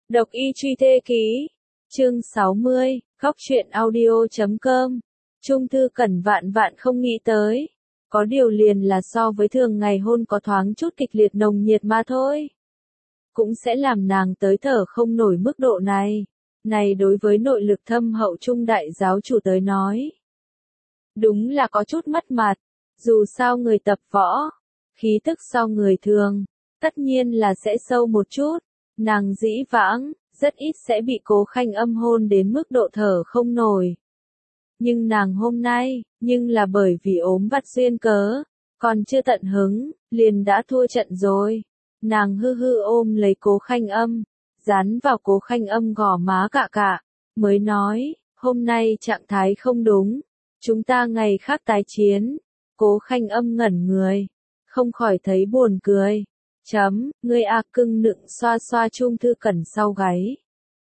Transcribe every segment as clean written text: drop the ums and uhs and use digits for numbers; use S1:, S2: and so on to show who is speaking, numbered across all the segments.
S1: Độc y truy thê ký. Chương 60, khóc chuyện audio.com. Trung Thư Cẩn vạn vạn không nghĩ tới. Có điều liền là so với thường ngày hôn có thoáng chút kịch liệt nồng nhiệt mà thôi. Cũng sẽ làm nàng tới thở không nổi mức độ này. Này đối với nội lực thâm hậu trung đại giáo chủ tới nói. Đúng là có chút mất mặt. Dù sao người tập võ, khí tức so người thường, tất nhiên là sẽ sâu một chút. Nàng dĩ vãng, rất ít sẽ bị Cố Khanh Âm hôn đến mức độ thở không nổi. Nhưng nàng hôm nay, nhưng là bởi vì ốm vặt duyên cớ, còn chưa tận hứng, liền đã thua trận rồi. Nàng hư hư ôm lấy Cố Khanh Âm, dán vào Cố Khanh Âm gò má cạ cạ, mới nói, hôm nay trạng thái không đúng, chúng ta ngày khác tái chiến. Cố Khanh Âm ngẩn người, không khỏi thấy buồn cười. Ngươi cưng nựng xoa xoa Trung Thư Cẩn sau gáy.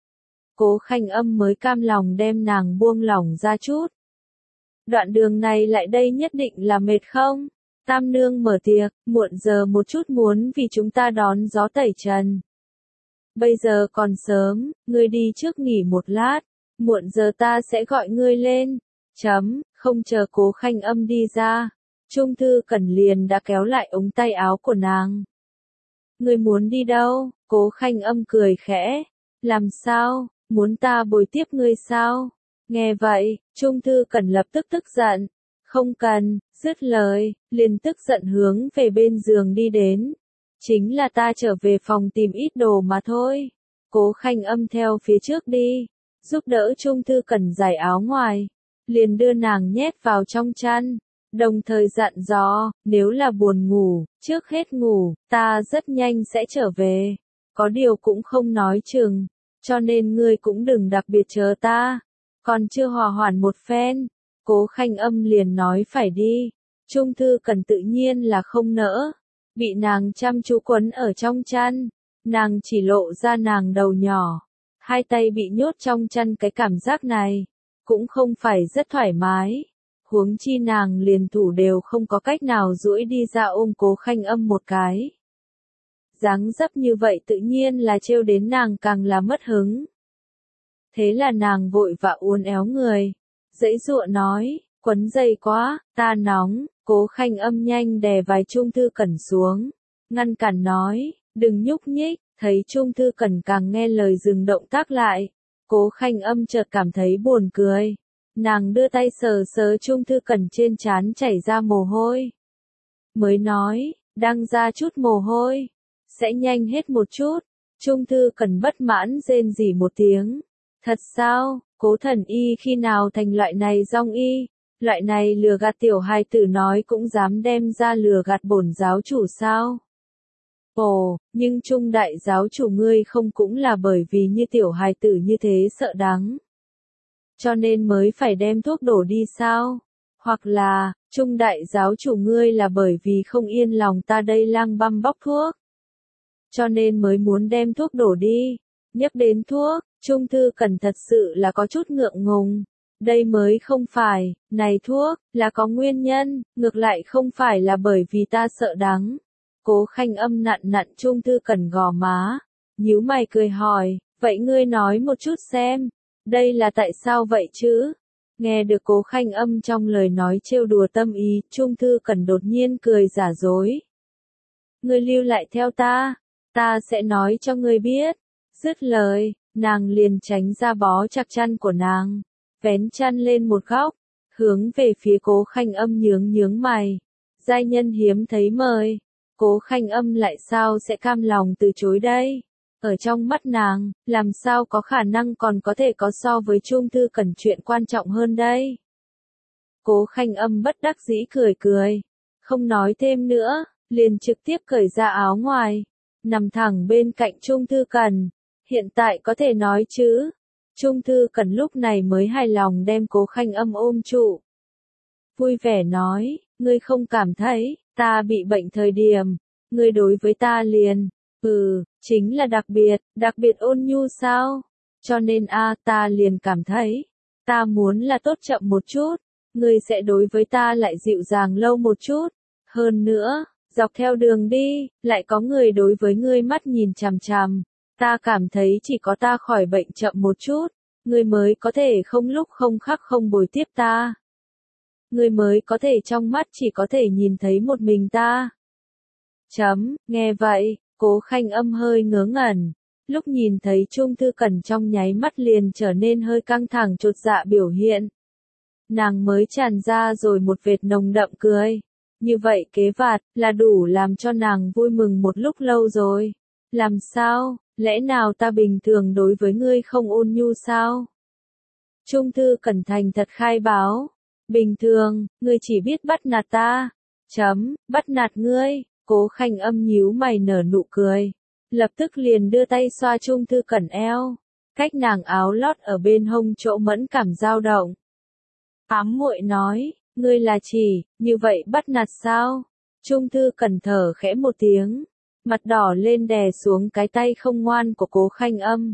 S1: Cố Khanh Âm mới cam lòng đem nàng buông lỏng ra chút. Đoạn đường này lại đây nhất định là mệt không? Tam nương mở tiệc, muộn giờ một chút muốn vì chúng ta đón gió tẩy trần. Bây giờ còn sớm, ngươi đi trước nghỉ một lát, muộn giờ ta sẽ gọi ngươi lên. Không chờ Cố Khanh Âm đi ra, Trung Thư Cẩn liền đã kéo lại ống tay áo của nàng. Ngươi muốn đi đâu? Cố Khanh Âm cười khẽ. Làm sao? Muốn ta bồi tiếp ngươi sao? Nghe vậy, Trung Thư Cẩn lập tức tức giận. Không cần, dứt lời, liền tức giận hướng về bên giường đi đến. Chính là ta trở về phòng tìm ít đồ mà thôi. Cố Khanh Âm theo phía trước đi, giúp đỡ Trung Thư Cẩn giải áo ngoài, liền đưa nàng nhét vào trong chăn. Đồng thời dặn dò, nếu là buồn ngủ, trước hết ngủ, ta rất nhanh sẽ trở về. Có điều cũng không nói chừng, cho nên ngươi cũng đừng đặc biệt chờ ta. Còn chưa hòa hoãn một phen, Cố Khanh Âm liền nói phải đi. Trung Thư Cẩn tự nhiên là không nỡ, bị nàng chăm chú quấn ở trong chăn, nàng chỉ lộ ra nàng đầu nhỏ, hai tay bị nhốt trong chăn, cái cảm giác này cũng không phải rất thoải mái. Huống chi nàng liền thủ đều không có cách nào duỗi đi ra ôm Cố Khanh Âm một cái. Dáng dấp như vậy tự nhiên là trêu đến nàng càng là mất hứng. Thế là nàng vội vã uốn éo người, giãy giụa nói, quấn dày quá, ta nóng. Cố Khanh Âm nhanh đè vai Trung Thư Cẩn xuống, ngăn cản nói, đừng nhúc nhích. Thấy Trung Thư Cẩn càng nghe lời dừng động tác lại, Cố Khanh Âm chợt cảm thấy buồn cười. Nàng đưa tay sờ sờ Trung Thư Cẩn trên trán chảy ra mồ hôi. Mới nói, đang ra chút mồ hôi, sẽ nhanh hết một chút. Trung Thư Cẩn bất mãn rên rỉ một tiếng. Thật sao, Cố thần y khi nào thành loại này dong y, loại này lừa gạt tiểu hài tử nói cũng dám đem ra lừa gạt bổn giáo chủ sao? Ồ, nhưng Trung đại giáo chủ ngươi không cũng là bởi vì như tiểu hài tử như thế sợ đắng, cho nên mới phải đem thuốc đổ đi sao? Hoặc là, Trung đại giáo chủ ngươi là bởi vì không yên lòng ta đây lang băm bóc thuốc, cho nên mới muốn đem thuốc đổ đi. Nhắc đến thuốc, Trung Thư Cẩn thật sự là có chút ngượng ngùng. Đây mới không phải, này thuốc, là có nguyên nhân, ngược lại không phải là bởi vì ta sợ đắng. Cố Khanh Âm nặn nặn Trung Thư Cẩn gò má, nhíu mày cười hỏi, vậy ngươi nói một chút xem, đây là tại sao vậy chứ? Nghe được Cố Khanh Âm trong lời nói trêu đùa tâm ý, Trung Thư Cẩn đột nhiên cười giả dối. Ngươi lưu lại theo ta sẽ nói cho ngươi biết. Dứt lời, nàng liền tránh ra bó chặt chăn của nàng, vén chăn lên một góc, hướng về phía Cố Khanh Âm nhướng mày. Giai nhân hiếm thấy mời, Cố Khanh Âm lại sao sẽ cam lòng từ chối đây? Ở trong mắt nàng, làm sao có khả năng còn có thể có so với Trung Thư Cẩn chuyện quan trọng hơn đây? Cố Khanh Âm bất đắc dĩ cười, không nói thêm nữa, liền trực tiếp cởi ra áo ngoài, nằm thẳng bên cạnh Trung Thư Cẩn. Hiện tại có thể nói chứ? Trung Thư Cẩn lúc này mới hài lòng đem Cố Khanh Âm ôm trụ. Vui vẻ nói, ngươi không cảm thấy, ta bị bệnh thời điểm, ngươi đối với ta liền, chính là đặc biệt ôn nhu sao? Cho nên ta liền cảm thấy, ta muốn là tốt chậm một chút, ngươi sẽ đối với ta lại dịu dàng lâu một chút. Hơn nữa, dọc theo đường đi, lại có người đối với ngươi mắt nhìn chằm chằm. Ta cảm thấy chỉ có ta khỏi bệnh chậm một chút, ngươi mới có thể không lúc không khắc không bồi tiếp ta. Ngươi mới có thể trong mắt chỉ có thể nhìn thấy một mình ta. Nghe vậy, Cố Khanh Âm hơi ngớ ngẩn. Lúc nhìn thấy Trung Thư Cẩn trong nháy mắt liền trở nên hơi căng thẳng chột dạ biểu hiện. Nàng mới tràn ra rồi một vệt nồng đậm cười. Như vậy kế vạt, là đủ làm cho nàng vui mừng một lúc lâu rồi. Làm sao, lẽ nào ta bình thường đối với ngươi không ôn nhu sao? Trung Thư Cẩn thành thật khai báo. Bình thường, ngươi chỉ biết bắt nạt ta. Bắt nạt ngươi, Cố Khanh Âm nhíu mày nở nụ cười. Lập tức liền đưa tay xoa Trung Thư Cẩn eo. Cách nàng áo lót ở bên hông chỗ mẫn cảm dao động. Ám muội nói, ngươi là chỉ, như vậy bắt nạt sao? Trung Thư Cẩn thở khẽ một tiếng. Mặt đỏ lên đè xuống cái tay không ngoan của Cố Khanh Âm.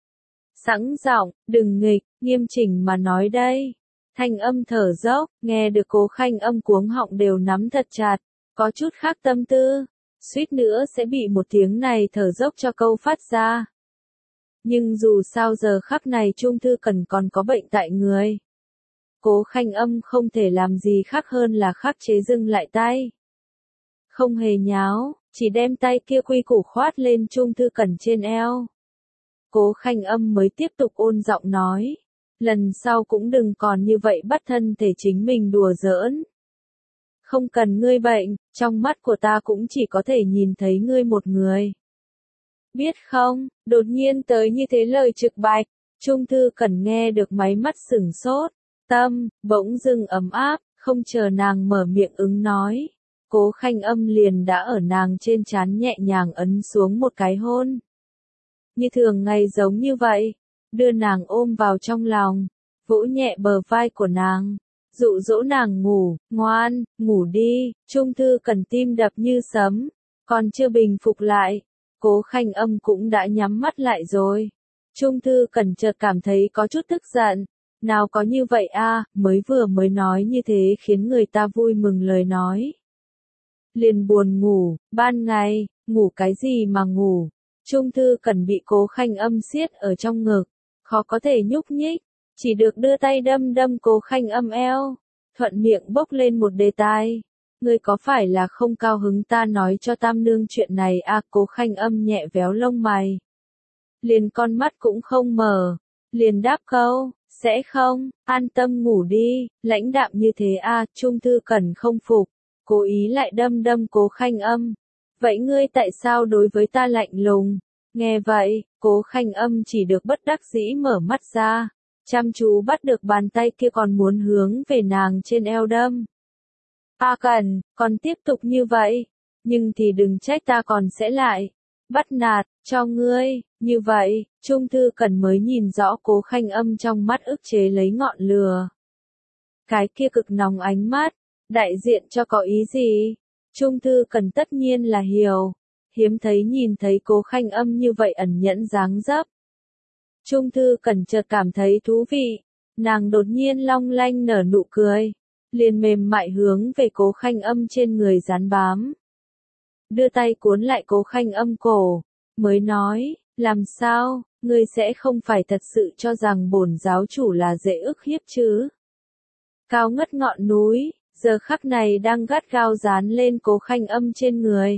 S1: Sẵn giọng, đừng nghịch, nghiêm chỉnh mà nói đây. Thanh âm thở dốc, nghe được Cố Khanh Âm cuống họng đều nắm thật chặt, có chút khác tâm tư, suýt nữa sẽ bị một tiếng này thở dốc cho câu phát ra. Nhưng dù sao giờ khắc này Trung Thư Cẩn còn có bệnh tại người. Cố Khanh Âm không thể làm gì khác hơn là khắc chế dừng lại tay. Không hề nháo, chỉ đem tay kia quy củ khoát lên Trung Thư Cẩn trên eo. Cố Khanh Âm mới tiếp tục ôn giọng nói. Lần sau cũng đừng còn như vậy bắt thân thể chính mình đùa giỡn. Không cần ngươi bệnh, trong mắt của ta cũng chỉ có thể nhìn thấy ngươi một người. Biết không, đột nhiên tới như thế lời trực bạch, Trung Thư Cẩn nghe được máy mắt sửng sốt, tâm, bỗng dưng ấm áp, không chờ nàng mở miệng ứng nói. Cố Khanh Âm liền đã ở nàng trên trán nhẹ nhàng ấn xuống một cái hôn. Như thường ngày giống như vậy, đưa nàng ôm vào trong lòng, vỗ nhẹ bờ vai của nàng, dụ dỗ nàng ngủ, ngoan, ngủ đi. Trung Thư Cẩn tim đập như sấm, còn chưa bình phục lại, Cố Khanh Âm cũng đã nhắm mắt lại rồi. Trung Thư Cẩn chợt cảm thấy có chút tức giận, nào có như vậy a, mới nói như thế khiến người ta vui mừng lời nói. Liền buồn ngủ, ban ngày, ngủ cái gì mà ngủ. Trung Thư Cẩn bị Cố Khanh Âm siết ở trong ngực, khó có thể nhúc nhích, chỉ được đưa tay đâm đâm Cố Khanh Âm eo, thuận miệng bốc lên một đề tài. Ngươi có phải là không cao hứng ta nói cho Tam Nương chuyện này à? Cố Khanh Âm nhẹ véo lông mày. Liền con mắt cũng không mở, liền đáp câu, sẽ không, an tâm ngủ đi, lãnh đạm như thế à? Trung Thư Cẩn không phục, cố ý lại đâm đâm Cố Khanh Âm. Vậy ngươi tại sao đối với ta lạnh lùng? Nghe vậy, Cố Khanh Âm chỉ được bất đắc dĩ mở mắt ra, chăm chú bắt được bàn tay kia còn muốn hướng về nàng trên eo đâm. A Cẩn, còn tiếp tục như vậy, nhưng thì đừng trách ta còn sẽ lại bắt nạt cho ngươi. Như vậy, Trung Thư Cẩn mới nhìn rõ Cố Khanh Âm trong mắt ức chế lấy ngọn lửa. Cái kia cực nóng ánh mắt, đại diện cho có ý gì? Trung Thư Cẩn tất nhiên là hiểu, hiếm thấy nhìn thấy Cố Khanh Âm như vậy ẩn nhẫn dáng dấp. Trung Thư Cẩn chợt cảm thấy thú vị, nàng đột nhiên long lanh nở nụ cười, liền mềm mại hướng về Cố Khanh Âm trên người dán bám. Đưa tay cuốn lại Cố Khanh Âm cổ, mới nói, làm sao, ngươi sẽ không phải thật sự cho rằng bổn giáo chủ là dễ ức hiếp chứ? Cao ngất ngọn núi, giờ khắc này đang gắt gao dán lên Cố Khanh Âm trên người.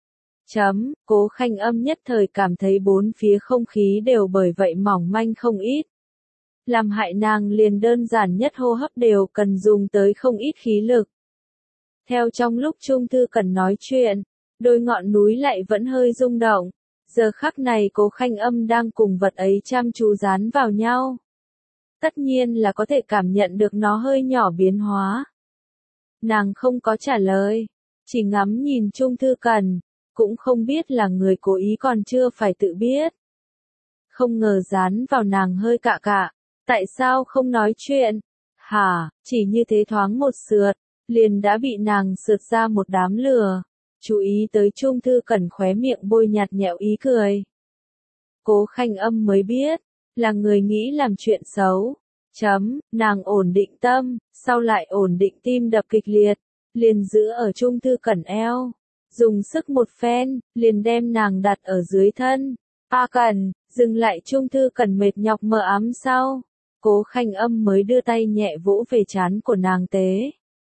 S1: Cố Khanh Âm nhất thời cảm thấy bốn phía không khí đều bởi vậy mỏng manh không ít. Làm hại nàng liền đơn giản nhất hô hấp đều cần dùng tới không ít khí lực. Theo trong lúc Trung Thư Cẩn nói chuyện, đôi ngọn núi lại vẫn hơi rung động. Giờ khắc này Cố Khanh Âm đang cùng vật ấy chăm chú dán vào nhau. Tất nhiên là có thể cảm nhận được nó hơi nhỏ biến hóa. Nàng không có trả lời, chỉ ngắm nhìn Trung Thư Cẩn, cũng không biết là người cố ý còn chưa phải tự biết. Không ngờ dán vào nàng hơi cạ cạ, tại sao không nói chuyện? Hả, chỉ như thế thoáng một sượt, liền đã bị nàng sượt ra một đám lửa. Chú ý tới Trung Thư Cẩn khóe miệng bôi nhạt nhẽo ý cười. Cố Khanh Âm mới biết, là người nghĩ làm chuyện xấu. Nàng ổn định tâm, sau lại ổn định tim đập kịch liệt, liền giữ ở Trung Thư Cẩn eo, dùng sức một phen, liền đem nàng đặt ở dưới thân. A Cẩn, dừng lại. Trung Thư Cẩn mệt nhọc mờ ám sau. Cố Khanh Âm mới đưa tay nhẹ vỗ về trán của nàng tế.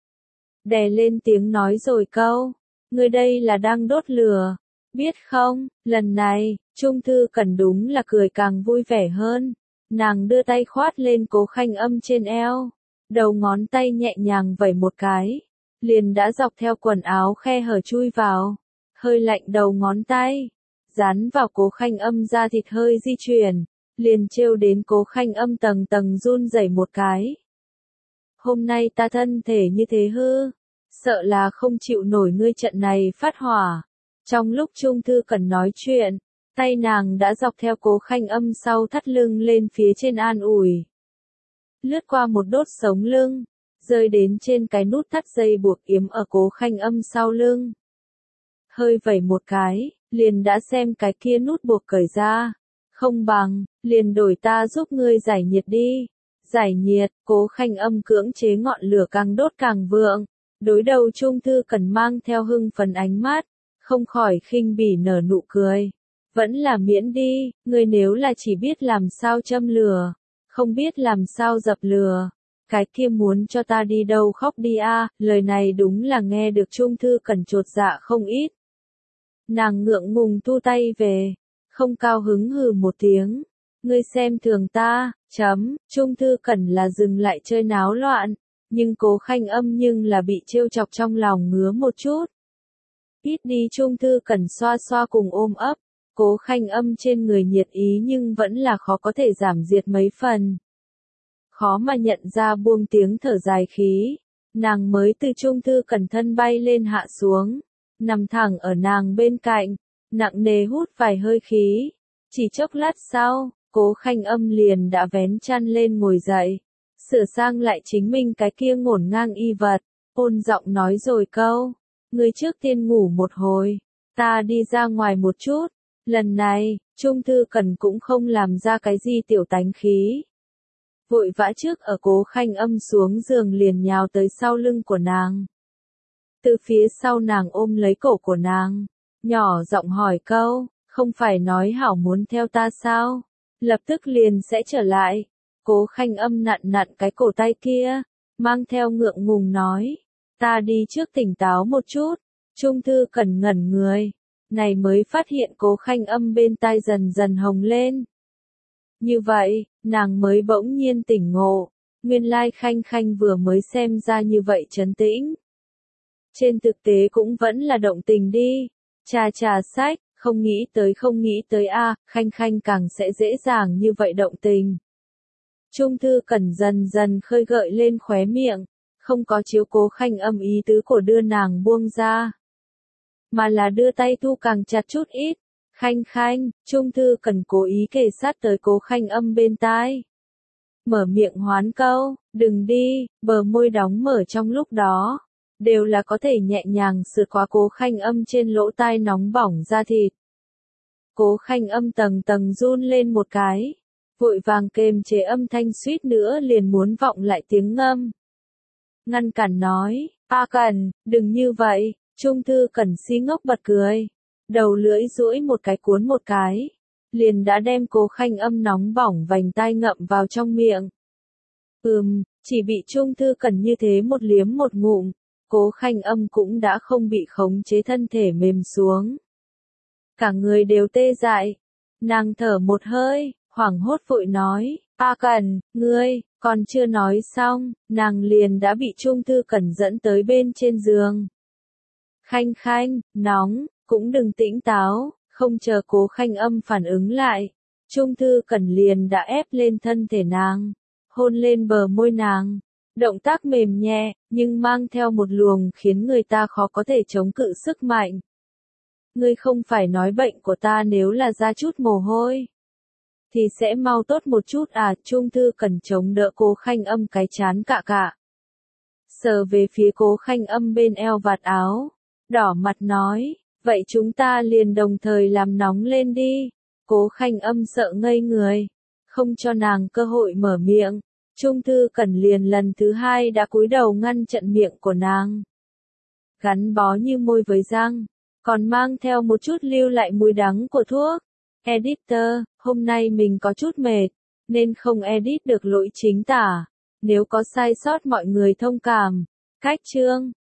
S1: Đè lên tiếng nói rồi câu. Ngươi đây là đang đốt lửa. Biết không, lần này, Trung Thư Cẩn đúng là cười càng vui vẻ hơn. Nàng đưa tay khoát lên Cố Khanh Âm trên eo. Đầu ngón tay nhẹ nhàng vẩy một cái. Liền đã dọc theo quần áo khe hở chui vào. Hơi lạnh đầu ngón tay. Dán vào Cố Khanh Âm da thịt hơi di chuyển. Liền trêu đến Cố Khanh Âm tầng tầng run rẩy một cái. Hôm nay ta thân thể như thế hư. Sợ là không chịu nổi ngươi trận này phát hỏa. Trong lúc Trung Thư Cẩn nói chuyện, tay nàng đã dọc theo Cố Khanh Âm sau thắt lưng lên phía trên an ủi. Lướt qua một đốt sống lưng, rơi đến trên cái nút thắt dây buộc yếm ở Cố Khanh Âm sau lưng. Hơi vẩy một cái, liền đã xem cái kia nút buộc cởi ra. Không bằng, liền đổi ta giúp ngươi giải nhiệt đi. Giải nhiệt, Cố Khanh Âm cưỡng chế ngọn lửa càng đốt càng vượng. Đối đầu Trung Thư Cẩn mang theo hưng phấn ánh mắt, không khỏi khinh bỉ nở nụ cười. Vẫn là miễn đi, ngươi nếu là chỉ biết làm sao châm lửa, không biết làm sao dập lửa, cái kia muốn cho ta đi đâu khóc đi a. Lời này đúng là nghe được Trung Thư Cẩn chột dạ không ít. Nàng ngượng ngùng thu tay về, không cao hứng hừ một tiếng. Ngươi xem thường ta, Trung Thư Cẩn là dừng lại chơi náo loạn, nhưng Cố Khanh Âm nhưng là bị trêu chọc trong lòng ngứa một chút. Ít đi. Trung Thư Cẩn xoa xoa cùng ôm ấp, Cố Khanh Âm trên người nhiệt ý nhưng vẫn là khó có thể giảm diệt mấy phần. Khó mà nhận ra buông tiếng thở dài khí, nàng mới từ Trung Thư Cẩn thân bay lên hạ xuống, nằm thẳng ở nàng bên cạnh, nặng nề hút vài hơi khí. Chỉ chốc lát sau, Cố Khanh Âm liền đã vén chăn lên ngồi dậy, sửa sang lại chính mình cái kia ngổn ngang y vật, ôn giọng nói rồi câu. Ngươi trước tiên ngủ một hồi, ta đi ra ngoài một chút. Lần này, Trung Thư Cẩn cũng không làm ra cái gì tiểu tánh khí. Vội vã trước ở Cố Khanh Âm xuống giường liền nhào tới sau lưng của nàng. Từ phía sau nàng ôm lấy cổ của nàng, nhỏ giọng hỏi câu, không phải nói hảo muốn theo ta sao? Lập tức liền sẽ trở lại. Cố Khanh Âm nặn nặn cái cổ tay kia, mang theo ngượng ngùng nói, ta đi trước tỉnh táo một chút. Trung Thư Cẩn ngẩn người, này mới phát hiện Cố Khanh Âm bên tai dần dần hồng lên. Như vậy, nàng mới bỗng nhiên tỉnh ngộ, nguyên lai Khanh Khanh vừa mới xem ra như vậy trấn tĩnh. Trên thực tế cũng vẫn là động tình đi. Trà sách, không nghĩ tới a, Khanh Khanh càng sẽ dễ dàng như vậy động tình. Trung Thư Cẩn dần dần khơi gợi lên khóe miệng, không có chiếu Cố Khanh Âm ý tứ của đưa nàng buông ra, mà là đưa tay thu càng chặt chút ít. Khanh Khanh, Trung Thư Cẩn cố ý kề sát tới Cố Khanh Âm bên tai. Mở miệng hoán câu, đừng đi, bờ môi đóng mở trong lúc đó, đều là có thể nhẹ nhàng sượt qua Cố Khanh Âm trên lỗ tai nóng bỏng da thịt. Cố Khanh Âm tầng tầng run lên một cái, vội vàng kềm chế âm thanh suýt nữa liền muốn vọng lại tiếng ngâm. Ngăn cản nói, A Cẩn, đừng như vậy. Trung Thư Cẩn si ngốc bật cười, đầu lưỡi duỗi một cái cuốn một cái, liền đã đem Cố Khanh Âm nóng bỏng vành tai ngậm vào trong miệng. Chỉ bị Trung Thư Cẩn như thế một liếm một ngụm, Cố Khanh Âm cũng đã không bị khống chế thân thể mềm xuống. Cả người đều tê dại, nàng thở một hơi, hoảng hốt vội nói, A Cẩn, ngươi, còn chưa nói xong, nàng liền đã bị Trung Thư Cẩn dẫn tới bên trên giường. Khanh Khanh, nóng, cũng đừng tĩnh táo. Không chờ Cố Khanh Âm phản ứng lại, Trung Thư Cẩn liền đã ép lên thân thể nàng, hôn lên bờ môi nàng. Động tác mềm nhẹ, nhưng mang theo một luồng khiến người ta khó có thể chống cự sức mạnh. Ngươi không phải nói bệnh của ta nếu là ra chút mồ hôi, thì sẽ mau tốt một chút à? Trung Thư Cẩn chống đỡ Cố Khanh Âm cái chán cạ cạ, sờ về phía Cố Khanh Âm bên eo vạt áo, đỏ mặt nói, vậy chúng ta liền đồng thời làm nóng lên đi. Cố Khanh Âm sợ ngây người, không cho nàng cơ hội mở miệng. Trung Thư Cẩn liền lần thứ hai đã cúi đầu ngăn chặn miệng của nàng. Gắn bó như môi với răng, còn mang theo một chút lưu lại mùi đắng của thuốc. Editor, hôm nay mình có chút mệt, nên không edit được lỗi chính tả. Nếu có sai sót mọi người thông cảm. Cách chương